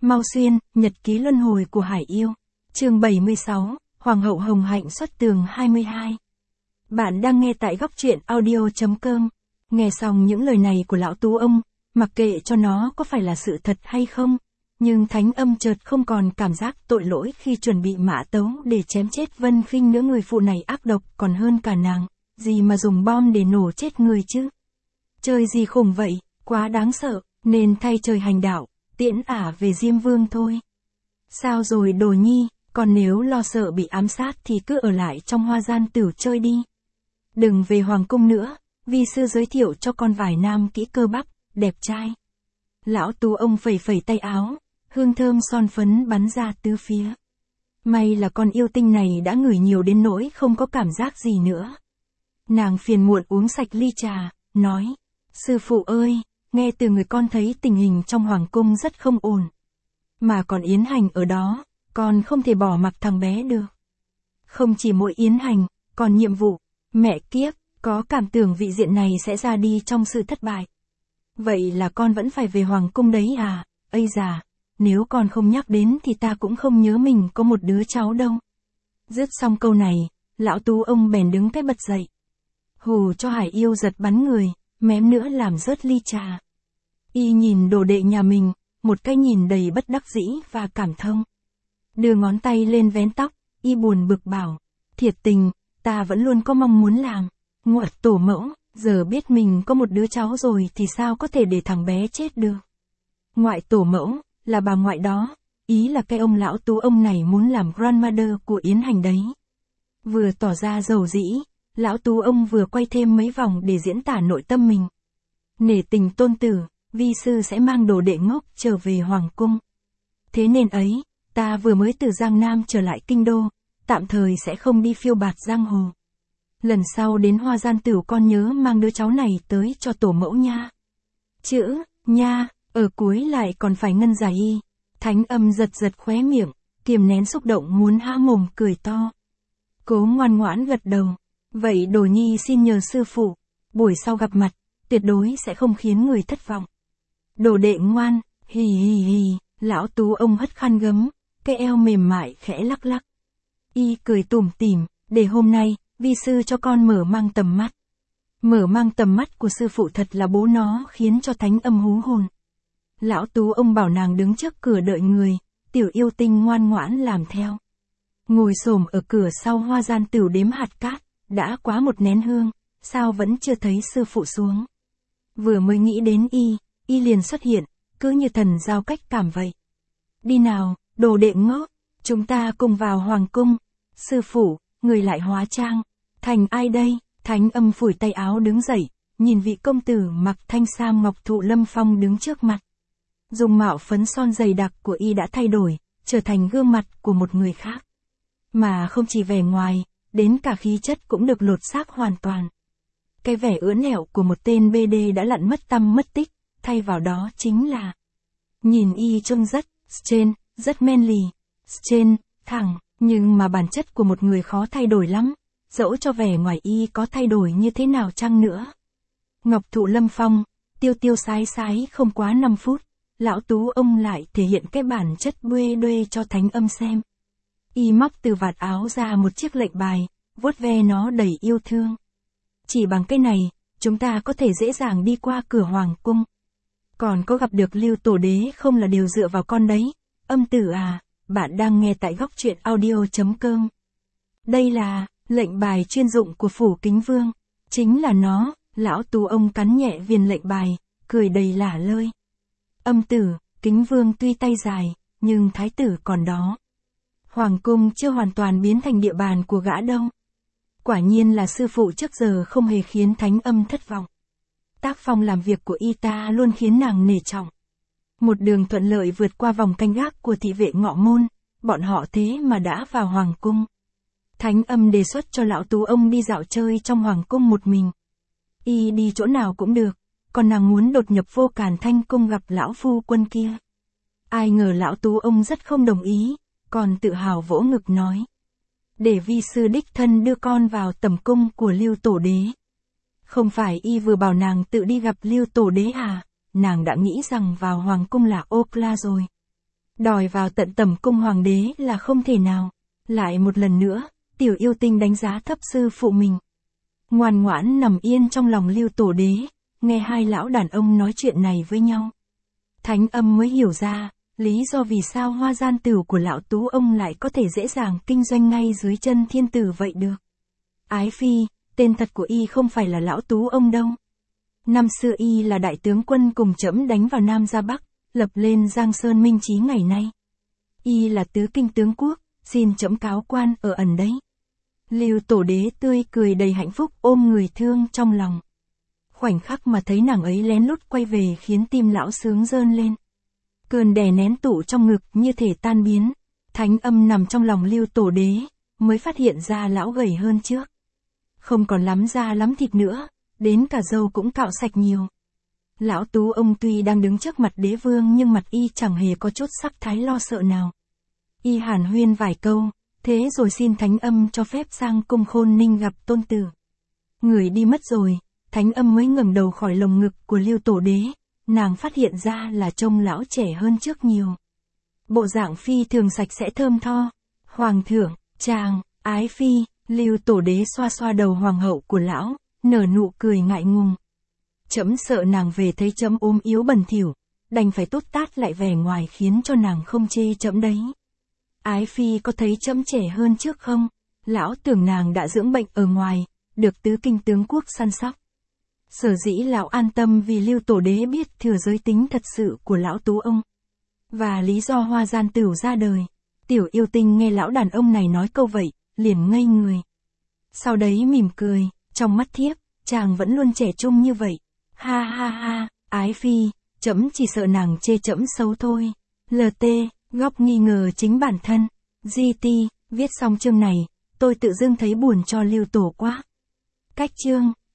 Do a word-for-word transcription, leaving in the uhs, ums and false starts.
Mau Xuyên, Nhật ký luân hồi của Hải Yêu. Chương bảy mươi sáu, Hoàng hậu Hồng Hạnh xuất tường hai mươi hai. Bạn đang nghe tại góc truyện audio chấm com. Nghe xong những lời này của lão Tú ông, mặc kệ cho nó có phải là sự thật hay không, nhưng Thánh Âm chợt không còn cảm giác tội lỗi khi chuẩn bị mã tấu để chém chết Vân Khinh nữa. Người phụ này ác độc còn hơn cả nàng, gì mà dùng bom để nổ chết người chứ. Trời gì khủng vậy, quá đáng sợ, nên thay trời hành đạo, tiễn ả về Diêm Vương thôi. Sao rồi Đồ Nhi, còn nếu lo sợ bị ám sát thì cứ ở lại trong Hoa Gian Tửu chơi đi. Đừng về Hoàng cung nữa, vi sư giới thiệu cho con vài nam kỹ cơ bắp, đẹp trai. Lão Tú ông phẩy phẩy tay áo, hương thơm son phấn bắn ra tứ phía. May là con yêu tinh này đã ngửi nhiều đến nỗi không có cảm giác gì nữa. Nàng phiền muộn uống sạch ly trà, nói, sư phụ ơi, nghe từ người con thấy tình hình trong Hoàng cung rất không ổn. Mà còn Yến Hành ở đó, con không thể bỏ mặc thằng bé được. Không chỉ mỗi Yến Hành, còn nhiệm vụ, mẹ kiếp, có cảm tưởng vị diện này sẽ ra đi trong sự thất bại. Vậy là con vẫn phải về Hoàng cung đấy à, ây già, nếu con không nhắc đến thì ta cũng không nhớ mình có một đứa cháu đâu. Dứt xong câu này, lão Tú ông bèn đứng cái bật dậy. Hù cho Hải Yêu giật bắn người, mém nữa làm rớt ly trà. Y nhìn đồ đệ nhà mình, một cái nhìn đầy bất đắc dĩ và cảm thông. Đưa ngón tay lên vén tóc, y buồn bực bảo, thiệt tình, ta vẫn luôn có mong muốn làm. Ngoại tổ mẫu, giờ biết mình có một đứa cháu rồi thì sao có thể để thằng bé chết được. Ngoại tổ mẫu, là bà ngoại đó, ý là cái ông lão Tú ông này muốn làm grandmother của Yến Hành đấy. Vừa tỏ ra dầu dĩ, lão Tú ông vừa quay thêm mấy vòng để diễn tả nội tâm mình. Nể tình tôn tử, vi sư sẽ mang đồ đệ ngốc trở về Hoàng cung. Thế nên ấy, ta vừa mới từ Giang Nam trở lại kinh đô, tạm thời sẽ không đi phiêu bạt giang hồ. Lần sau đến Hoa Gian Tửu con nhớ mang đứa cháu này tới cho tổ mẫu nha. Chữ, nha, ở cuối lại còn phải ngân dài y. Thánh Âm giật giật khóe miệng, kiềm nén xúc động muốn há mồm cười to. Cố ngoan ngoãn gật đầu. Vậy Đồ Nhi xin nhờ sư phụ, buổi sau gặp mặt, tuyệt đối sẽ không khiến người thất vọng. Đồ đệ ngoan, hì hì hì, lão Tú ông hất khăn gấm, cái eo mềm mại khẽ lắc lắc. Y cười tủm tỉm, để hôm nay, vi sư cho con mở mang tầm mắt. Mở mang tầm mắt của sư phụ thật là bố nó khiến cho Thánh Âm hú hồn. Lão Tú ông bảo nàng đứng trước cửa đợi người, tiểu yêu tinh ngoan ngoãn làm theo. Ngồi xổm ở cửa sau Hoa Gian Tửu đếm hạt cát, đã quá một nén hương, sao vẫn chưa thấy sư phụ xuống. Vừa mới nghĩ đến y, y liền xuất hiện, cứ như thần giao cách cảm vậy. Đi nào, đồ đệ ngốc, chúng ta cùng vào Hoàng cung. Sư phụ, người lại hóa trang, thành ai đây? Thánh Âm phủi tay áo đứng dậy, nhìn vị công tử mặc thanh sam ngọc thụ lâm phong đứng trước mặt. Dùng mạo phấn son dày đặc của y đã thay đổi, trở thành gương mặt của một người khác. Mà không chỉ vẻ ngoài, đến cả khí chất cũng được lột xác hoàn toàn. Cái vẻ ưỡn ẹo của một tên bê đê đã lặn mất tăm mất tích, thay vào đó chính là nhìn y trông rất strain, rất manly, strain, thẳng, nhưng mà bản chất của một người khó thay đổi lắm, dẫu cho vẻ ngoài y có thay đổi như thế nào chăng nữa. Ngọc thụ lâm phong, tiêu tiêu sái sái không quá năm phút, lão Tú ông lại thể hiện cái bản chất buê đuê cho Thánh Âm xem. Y móc từ vạt áo ra một chiếc lệnh bài, vuốt ve nó đầy yêu thương. Chỉ bằng cái này, chúng ta có thể dễ dàng đi qua cửa Hoàng cung. Còn có gặp được Lưu Tổ Đế không là đều dựa vào con đấy. Âm tử à, bạn đang nghe tại góc truyện audio chấm com. Đây là lệnh bài chuyên dụng của Phủ Kính Vương. Chính là nó, lão Tú ông cắn nhẹ viên lệnh bài, cười đầy lả lơi. Âm tử, Kính Vương tuy tay dài, nhưng thái tử còn đó. Hoàng cung chưa hoàn toàn biến thành địa bàn của gã đâu. Quả nhiên là sư phụ trước giờ không hề khiến Thánh Âm thất vọng. Tác phong làm việc của y ta luôn khiến nàng nể trọng. Một đường thuận lợi vượt qua vòng canh gác của thị vệ Ngọ Môn, bọn họ thế mà đã vào Hoàng cung. Thánh Âm đề xuất cho lão Tú ông đi dạo chơi trong Hoàng cung một mình. Y đi chỗ nào cũng được, còn nàng muốn đột nhập Vô Càn Thanh cung gặp lão phu quân kia. Ai ngờ lão Tú ông rất không đồng ý, còn tự hào vỗ ngực nói. Để vi sư đích thân đưa con vào tầm cung của Lưu Tổ Đế. Không phải y vừa bảo nàng tự đi gặp Lưu Tổ Đế à, nàng đã nghĩ rằng vào Hoàng cung là ô la rồi. Đòi vào tận tẩm cung hoàng đế là không thể nào. Lại một lần nữa, tiểu yêu tinh đánh giá thấp sư phụ mình. Ngoan ngoãn nằm yên trong lòng Lưu Tổ Đế, nghe hai lão đàn ông nói chuyện này với nhau. Thánh Âm mới hiểu ra, lý do vì sao Hoa Gian Tửu của lão Tú ông lại có thể dễ dàng kinh doanh ngay dưới chân thiên tử vậy được. Ái phi, tên thật của y không phải là lão Tú ông đâu. Năm xưa y là đại tướng quân cùng trẫm đánh vào Nam ra Bắc, lập lên Giang Sơn Minh Chí ngày nay. Y là tứ kinh tướng quốc, xin trẫm cáo quan ở ẩn đấy. Lưu Tổ Đế tươi cười đầy hạnh phúc ôm người thương trong lòng. Khoảnh khắc mà thấy nàng ấy lén lút quay về khiến tim lão sướng rơn lên. Cơn đè nén tụ trong ngực như thể tan biến. Thánh Âm nằm trong lòng Lưu Tổ Đế, mới phát hiện ra lão gầy hơn trước. Không còn lắm da lắm thịt nữa, đến cả râu cũng cạo sạch nhiều. Lão Tú ông tuy đang đứng trước mặt đế vương nhưng mặt y chẳng hề có chút sắc thái lo sợ nào. Y hàn huyên vài câu, thế rồi xin Thánh Âm cho phép sang cung Khôn Ninh gặp tôn tử. Người đi mất rồi, Thánh Âm mới ngẩng đầu khỏi lồng ngực của Lưu Tổ Đế, nàng phát hiện ra là trông lão trẻ hơn trước nhiều. Bộ dạng phi thường sạch sẽ thơm tho. Hoàng thượng, chàng, ái phi, Lưu Tổ Đế xoa xoa đầu hoàng hậu của lão, nở nụ cười ngại ngùng. Trẫm sợ nàng về thấy trẫm ốm yếu bẩn thỉu, đành phải tút tát lại vẻ ngoài khiến cho nàng không chê trẫm đấy. Ái phi có thấy trẫm trẻ hơn trước không? Lão tưởng nàng đã dưỡng bệnh ở ngoài, được tứ kinh tướng quốc săn sóc. Sở dĩ lão an tâm vì Lưu Tổ Đế biết thừa giới tính thật sự của lão Tú ông. Và lý do Hoa Gian Tửu ra đời. Tiểu yêu tinh nghe lão đàn ông này nói câu vậy, liền ngây người. Sau đấy mỉm cười, trong mắt thiếp, chàng vẫn luôn trẻ trung như vậy. Ha ha ha, ái phi, trẫm chỉ sợ nàng chê trẫm xấu thôi. lờ tê, góc nghi ngờ chính bản thân. giê tê, viết xong chương này, tôi tự dưng thấy buồn cho Lưu Tổ quá. Cách chương